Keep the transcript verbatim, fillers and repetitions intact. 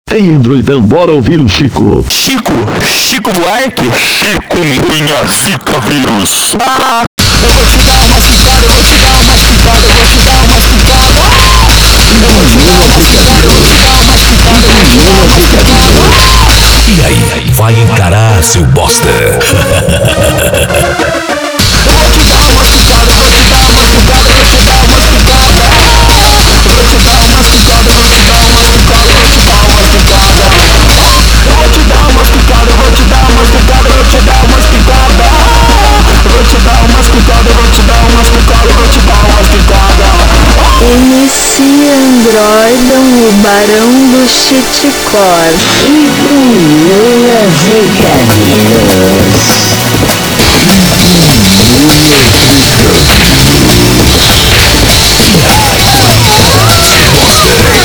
Ei, Androidão, bora ouvir o Chico. Chico? Chico Buarque? Chico Minha Zika Vírus. Ah, eu vou te dar uma cicada, eu vou te dar uma cicada, eu vou te dar uma cicada. Eu vou te dar uma cicada, eu vou te dar uma cicada, eu vou te dar uma cicada. E aí, vai encarar, seu bosta? Eu vou te dar uma cicada, eu vou te dar uma cicada, eu vou te dar uma cicada. Eu vou te dar uma cicada, eu vou te dar uma cicada, eu vou te dar uma cicada. Eu vou te dar uma cicada, eu vou te dar uma cicada, eu vou te dar uma cicada. Eu vou te dar uma cicada, eu vou te dar uma cicada, eu vou te dar uma cicada. M C Androidão, o barão do shitcore. Chico Minha Zika Vírus. Bosta.